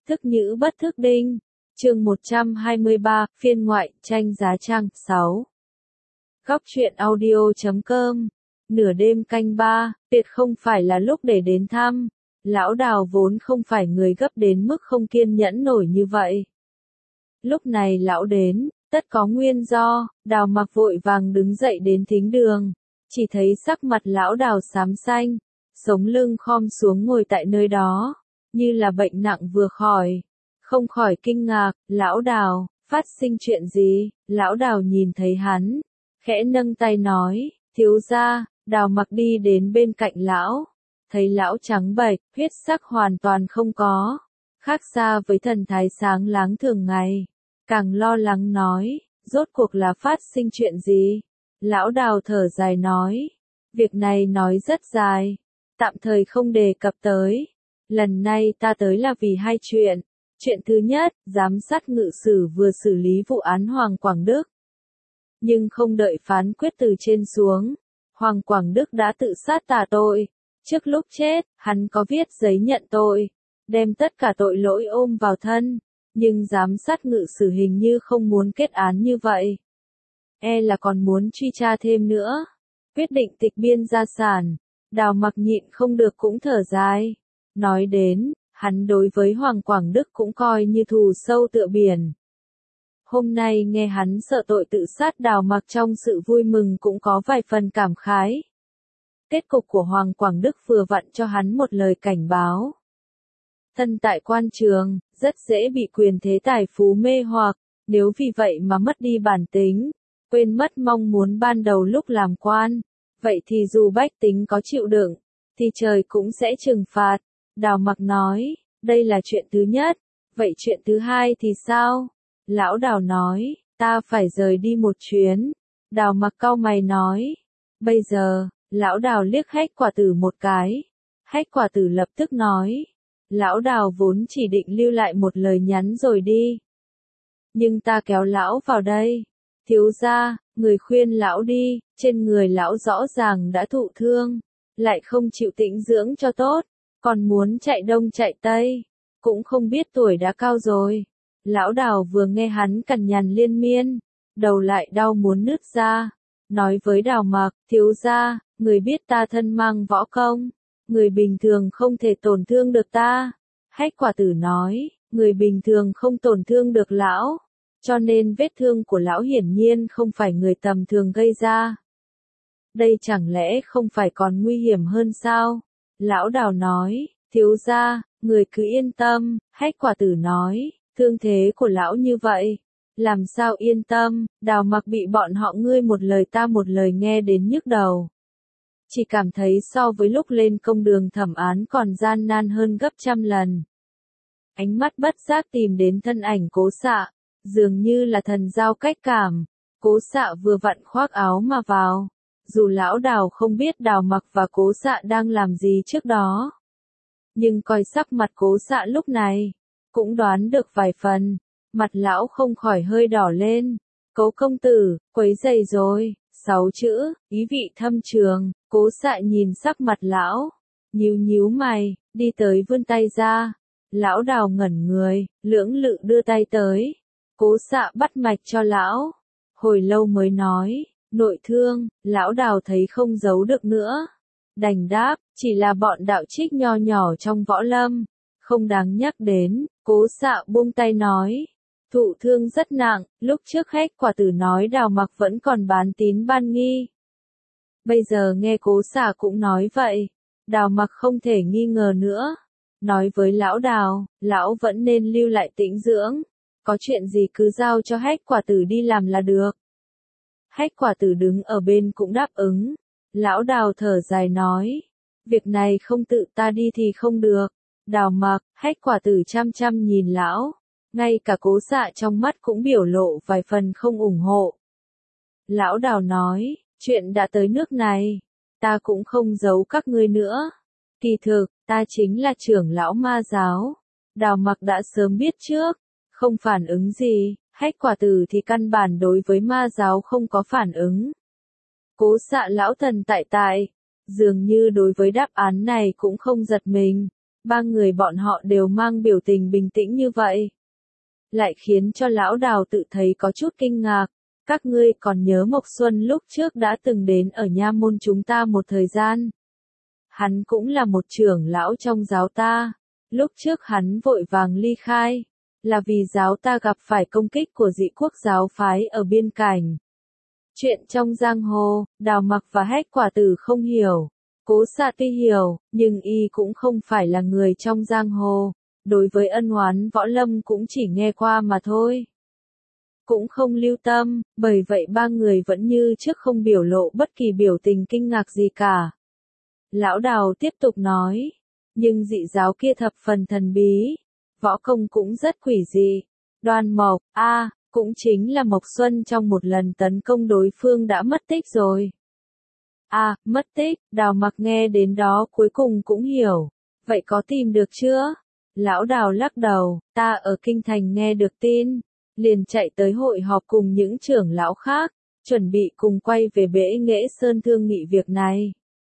Thức nhữ bất thức đinh. Chương 123, phiên ngoại, tranh giá trang, 6. Góc truyện audio.com. Nửa đêm canh 3, tuyệt không phải là lúc để đến thăm. Lão Đào vốn không phải người gấp đến mức không kiên nhẫn nổi như vậy. Lúc này lão đến, tất có nguyên do. Đào Mặc vội vàng đứng dậy đến thính đường. Chỉ thấy sắc mặt lão Đào xám xanh, sống lưng khom xuống ngồi tại nơi đó, như là bệnh nặng vừa khỏi. Không khỏi kinh ngạc, lão Đào, phát sinh chuyện gì? Lão Đào nhìn thấy hắn, khẽ nâng tay nói, thiếu gia. Đào Mặc đi đến bên cạnh lão, thấy lão trắng bệch, huyết sắc hoàn toàn không có, khác xa với thần thái sáng láng thường ngày. Càng lo lắng nói, rốt cuộc là phát sinh chuyện gì? Lão Đào thở dài nói, việc này nói rất dài, tạm thời không đề cập tới. Lần này ta tới là vì hai chuyện. Chuyện thứ nhất, giám sát ngự sử vừa xử lý vụ án Hoàng Quảng Đức. Nhưng không đợi phán quyết từ trên xuống, Hoàng Quảng Đức đã tự sát tà tội. Trước lúc chết, hắn có viết giấy nhận tội, đem tất cả tội lỗi ôm vào thân. Nhưng giám sát ngự sử hình như không muốn kết án như vậy. Là còn muốn truy tra thêm nữa. Quyết định tịch biên gia sản. Đào Mặc nhịn không được cũng thở dài. Nói đến, hắn đối với Hoàng Quảng Đức cũng coi như thù sâu tựa biển. Hôm nay nghe hắn sợ tội tự sát, Đào Mặc trong sự vui mừng cũng có vài phần cảm khái. Kết cục của Hoàng Quảng Đức vừa vặn cho hắn một lời cảnh báo. Thân tại quan trường, rất dễ bị quyền thế tài phú mê hoặc, nếu vì vậy mà mất đi bản tính, quên mất mong muốn ban đầu lúc làm quan, vậy thì dù bách tính có chịu đựng, thì trời cũng sẽ trừng phạt. Đào Mặc nói, đây là chuyện thứ nhất, vậy chuyện thứ hai thì sao? Lão Đào nói, ta phải rời đi một chuyến. Đào Mặc cau mày nói, bây giờ. Lão Đào liếc Hách Quả Tử một cái. Hách Quả Tử lập tức nói, lão Đào vốn chỉ định lưu lại một lời nhắn rồi đi. Nhưng ta kéo lão vào đây. Thiếu gia, người khuyên lão đi, trên người lão rõ ràng đã thụ thương, lại không chịu tĩnh dưỡng cho tốt, còn muốn chạy đông chạy tây, cũng không biết tuổi đã cao rồi. Lão Đào vừa nghe hắn cằn nhằn liên miên, đầu lại đau muốn nứt ra, nói với Đào Mặc, thiếu gia, người biết ta thân mang võ công, người bình thường không thể tổn thương được ta. Hách Quả Tử nói, người bình thường không tổn thương được lão, cho nên vết thương của lão hiển nhiên không phải người tầm thường gây ra. Đây chẳng lẽ không phải còn nguy hiểm hơn sao? Lão Đào nói, thiếu gia, người cứ yên tâm. Hách Quả Tử nói, thương thế của lão như vậy, làm sao yên tâm? Đào Mặc bị bọn họ ngươi một lời ta một lời nghe đến nhức đầu. Chỉ cảm thấy so với lúc lên công đường thẩm án còn gian nan hơn gấp trăm lần. Ánh mắt bất giác tìm đến thân ảnh Cố Xạ, dường như là thần giao cách cảm. Cố Xạ vừa vặn khoác áo mà vào. Dù lão Đào không biết Đào Mặc và Cố Xạ đang làm gì trước đó, nhưng coi sắc mặt Cố Xạ lúc này, cũng đoán được vài phần. Mặt lão không khỏi hơi đỏ lên. Cố công tử, quấy rầy rồi. 6 chữ, ý vị thâm trường. Cố Xạ nhìn sắc mặt lão, nhíu mày, đi tới vươn tay ra. Lão Đào ngẩn người, lưỡng lự đưa tay tới. Cố Xạ bắt mạch cho lão, hồi lâu mới nói, nội thương. Lão Đào thấy không giấu được nữa, đành đáp, chỉ là bọn đạo trích nho nhỏ trong võ lâm, không đáng nhắc đến. Cố Xạ buông tay nói, thụ thương rất nặng. Lúc trước Hách Quả Tử nói Đào Mặc vẫn còn bán tín bán nghi, bây giờ nghe Cố Xạ cũng nói vậy, Đào Mặc không thể nghi ngờ nữa. Nói với lão Đào, lão vẫn nên lưu lại tĩnh dưỡng, có chuyện gì cứ giao cho Hách Quả Tử đi làm là được. Hách Quả Tử đứng ở bên cũng đáp ứng. Lão Đào thở dài nói, việc này không tự ta đi thì không được. Đào Mặc, Hách Quả Tử chăm chăm nhìn lão, ngay cả Cố Xạ trong mắt cũng biểu lộ vài phần không ủng hộ. Lão Đào nói, chuyện đã tới nước này, ta cũng không giấu các ngươi nữa. Kỳ thực, ta chính là trưởng lão ma giáo. Đào Mặc đã sớm biết trước, không phản ứng gì. Hách Quả Tử thì căn bản đối với ma giáo không có phản ứng. Cố Xạ lão thần tại, dường như đối với đáp án này cũng không giật mình. Ba người bọn họ đều mang biểu tình bình tĩnh như vậy. Lại khiến cho lão Đào tự thấy có chút kinh ngạc. Các ngươi còn nhớ Mộc Xuân lúc trước đã từng đến ở nha môn chúng ta một thời gian. Hắn cũng là một trưởng lão trong giáo ta. Lúc trước hắn vội vàng ly khai, là vì giáo ta gặp phải công kích của dị quốc giáo phái ở biên cảnh. Chuyện trong giang hồ, Đào Mặc và Hách Quả Tử không hiểu. Cố Xạ tuy hiểu, nhưng y cũng không phải là người trong giang hồ. Đối với ân oán võ lâm cũng chỉ nghe qua mà thôi. Cũng không lưu tâm, bởi vậy ba người vẫn như trước không biểu lộ bất kỳ biểu tình kinh ngạc gì cả. Lão Đào tiếp tục nói, nhưng dị giáo kia thập phần thần bí, võ công cũng rất quỷ dị. Đoan Mộc, cũng chính là Mộc Xuân trong một lần tấn công đối phương đã mất tích rồi. Mất tích, Đào Mặc nghe đến đó cuối cùng cũng hiểu. Vậy có tìm được chưa? Lão Đào lắc đầu, ta ở Kinh Thành nghe được tin, liền chạy tới hội họp cùng những trưởng lão khác, chuẩn bị cùng quay về Bể Nghệ Sơn thương nghị việc này.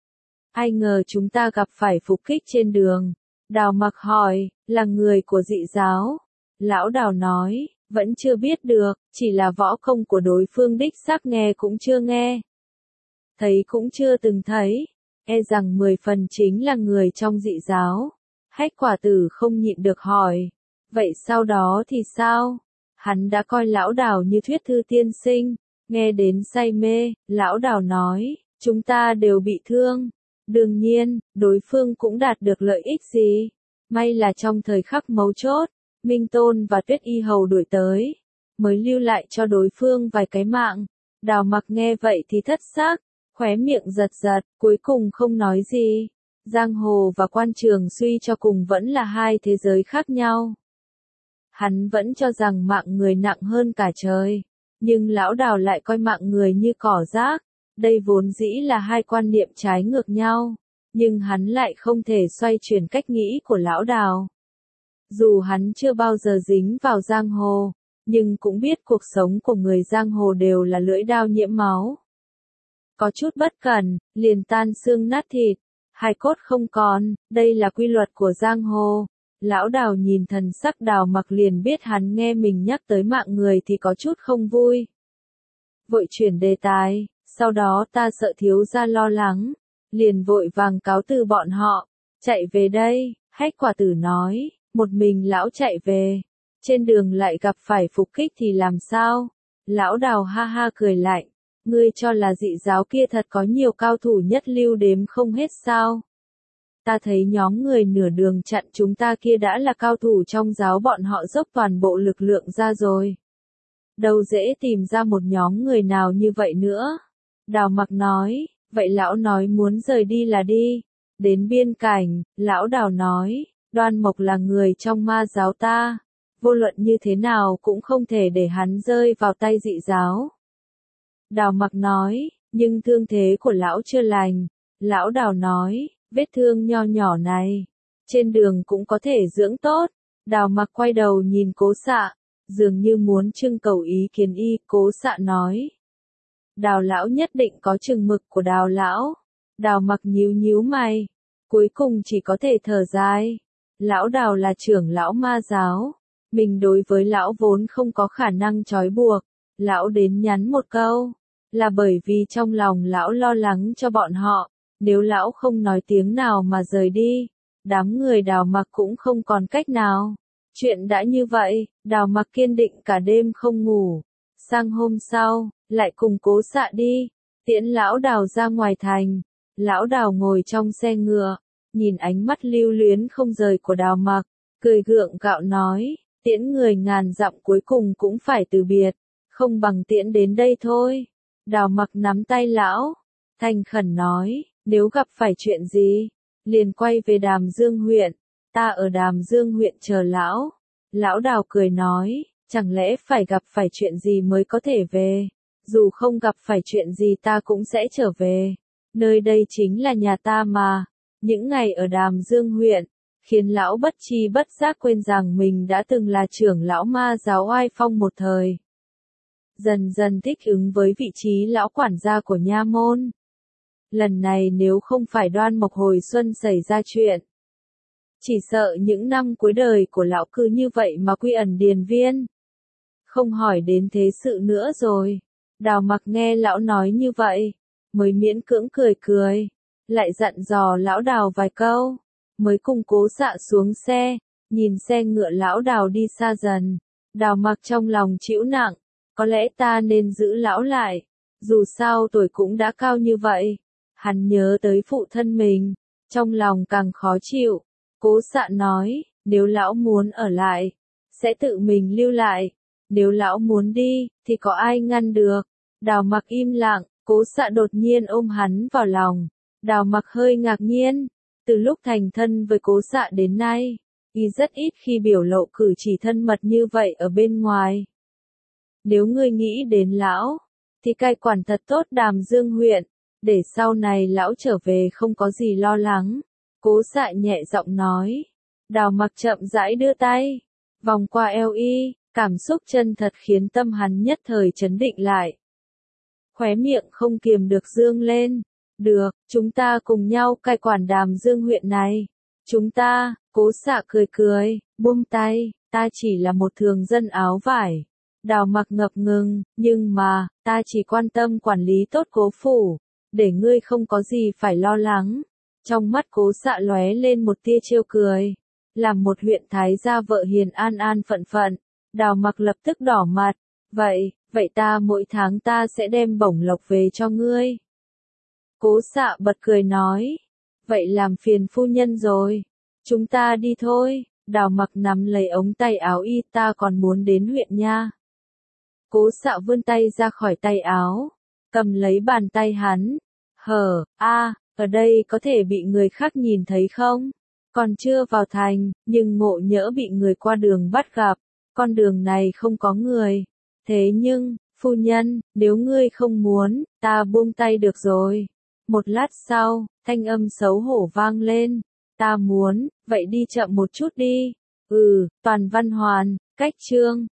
Ai ngờ chúng ta gặp phải phục kích trên đường. Đào Mặc hỏi, là người của dị giáo? Lão Đào nói, vẫn chưa biết được, chỉ là võ công của đối phương đích xác nghe cũng chưa nghe. Thấy cũng chưa từng thấy, e rằng 10 phần chính là người trong dị giáo. Hách Quả Tử không nhịn được hỏi, vậy sau đó thì sao? Hắn đã coi lão Đào như thuyết thư tiên sinh, nghe đến say mê, lão Đào nói, chúng ta đều bị thương. Đương nhiên, đối phương cũng đạt được lợi ích gì. May là trong thời khắc mấu chốt, Minh Tôn và Tuyết Y Hầu đuổi tới, mới lưu lại cho đối phương vài cái mạng. Đào Mặc nghe vậy thì thất xác, khóe miệng giật giật, cuối cùng không nói gì. Giang hồ và quan trường suy cho cùng vẫn là hai thế giới khác nhau. Hắn vẫn cho rằng mạng người nặng hơn cả trời, nhưng lão Đào lại coi mạng người như cỏ rác. Đây vốn dĩ là hai quan niệm trái ngược nhau, nhưng hắn lại không thể xoay chuyển cách nghĩ của lão Đào. Dù hắn chưa bao giờ dính vào giang hồ, nhưng cũng biết cuộc sống của người giang hồ đều là lưỡi dao nhiễm máu. Có chút bất cẩn, liền tan xương nát thịt, hài cốt không còn, đây là quy luật của giang hồ. Lão Đào nhìn thần sắc Đào Mặc liền biết hắn nghe mình nhắc tới mạng người thì có chút không vui. Vội chuyển đề tài, sau đó ta sợ thiếu gia lo lắng, liền vội vàng cáo từ bọn họ, chạy về đây. Hách Quả Tử nói, một mình lão chạy về, trên đường lại gặp phải phục kích thì làm sao? Lão Đào ha ha cười lạnh, ngươi cho là dị giáo kia thật có nhiều cao thủ nhất lưu đếm không hết sao? Ta thấy nhóm người nửa đường chặn chúng ta kia đã là cao thủ trong giáo, bọn họ dốc toàn bộ lực lượng ra rồi. Đâu dễ tìm ra một nhóm người nào như vậy nữa. Đào Mặc nói, vậy lão nói muốn rời đi là đi. Đến biên cảnh, lão Đào nói, Đoan Mộc là người trong ma giáo ta. Vô luận như thế nào cũng không thể để hắn rơi vào tay dị giáo. Đào Mặc nói, nhưng thương thế của lão chưa lành. Lão Đào nói, vết thương nho nhỏ này, trên đường cũng có thể dưỡng tốt. Đào Mặc quay đầu nhìn Cố Xạ, dường như muốn trưng cầu ý kiến y. Cố Xạ nói, Đào lão nhất định có chừng mực của Đào lão. Đào Mặc nhíu nhíu mày, cuối cùng chỉ có thể thở dài. Lão Đào là trưởng lão ma giáo, mình đối với lão vốn không có khả năng trói buộc. Lão đến nhắn một câu, là bởi vì trong lòng lão lo lắng cho bọn họ. Nếu lão không nói tiếng nào mà rời đi, đám người Đào Mặc cũng không còn cách nào. Chuyện đã như vậy, Đào Mặc kiên định cả đêm không ngủ. Sang hôm sau, lại cùng Cố Xạ đi, tiễn lão Đào ra ngoài thành. Lão Đào ngồi trong xe ngựa, nhìn ánh mắt lưu luyến không rời của Đào Mặc, cười gượng gạo nói, tiễn người ngàn dặm cuối cùng cũng phải từ biệt, không bằng tiễn đến đây thôi. Đào Mặc nắm tay lão, thành khẩn nói, nếu gặp phải chuyện gì, liền quay về Đàm Dương huyện, ta ở Đàm Dương huyện chờ lão. Lão Đào cười nói, chẳng lẽ phải gặp phải chuyện gì mới có thể về, dù không gặp phải chuyện gì ta cũng sẽ trở về, nơi đây chính là nhà ta mà. Những ngày ở Đàm Dương huyện, khiến lão bất chi bất giác quên rằng mình đã từng là trưởng lão ma giáo oai phong một thời. Dần dần thích ứng với vị trí lão quản gia của nha môn. Lần này nếu không phải Đoan Mộc hồi xuân xảy ra chuyện, Chỉ sợ những năm cuối đời của lão cứ như vậy mà quy ẩn điền viên. Không hỏi đến thế sự nữa rồi. Đào Mặc nghe lão nói như vậy, mới miễn cưỡng cười cười, lại dặn dò lão Đào vài câu, mới cùng Cố Xạ xuống xe, nhìn xe ngựa lão Đào đi xa dần. Đào Mặc trong lòng trĩu nặng, có lẽ ta nên giữ lão lại, dù sao tuổi cũng đã cao như vậy. Hắn nhớ tới phụ thân mình, trong lòng càng khó chịu. Cố Xạ nói, nếu lão muốn ở lại, sẽ tự mình lưu lại, nếu lão muốn đi, thì có ai ngăn được. Đào Mặc im lặng, Cố Xạ đột nhiên ôm hắn vào lòng. Đào Mặc hơi ngạc nhiên, từ lúc thành thân với Cố Xạ đến nay, y rất ít khi biểu lộ cử chỉ thân mật như vậy ở bên ngoài. Nếu ngươi nghĩ đến lão, thì cai quản thật tốt Đàm Dương huyện, để sau này lão trở về không có gì lo lắng. Cố Xạ nhẹ giọng nói. Đào Mặc chậm rãi đưa tay, vòng qua eo y, cảm xúc chân thật khiến tâm hắn nhất thời chấn định lại. Khóe miệng không kiềm được dương lên. Được, chúng ta cùng nhau cai quản Đàm Dương huyện này. Chúng ta, Cố Xạ cười cười, buông tay, ta chỉ là một thường dân áo vải. Đào Mặc ngập ngừng, nhưng mà, ta chỉ quan tâm quản lý tốt Cố phủ, để ngươi không có gì phải lo lắng. Trong mắt Cố Xạ lóe lên một tia trêu cười. Làm một huyện thái gia vợ hiền an an phận phận. Đào Mặc lập tức đỏ mặt. Vậy ta mỗi tháng ta sẽ đem bổng lộc về cho ngươi. Cố Xạ bật cười nói. Vậy làm phiền phu nhân rồi. Chúng ta đi thôi. Đào Mặc nắm lấy ống tay áo y, ta còn muốn đến huyện nha. Cố Xạ vươn tay ra khỏi tay áo, cầm lấy bàn tay hắn. Ở đây có thể bị người khác nhìn thấy không? Còn chưa vào thành, nhưng ngộ nhỡ bị người qua đường bắt gặp. Con đường này không có người. Thế nhưng, phu nhân, nếu ngươi không muốn, ta buông tay được rồi. Một lát sau, thanh âm xấu hổ vang lên. Ta muốn, vậy đi chậm một chút đi. Toàn Văn Hoàn, cách chương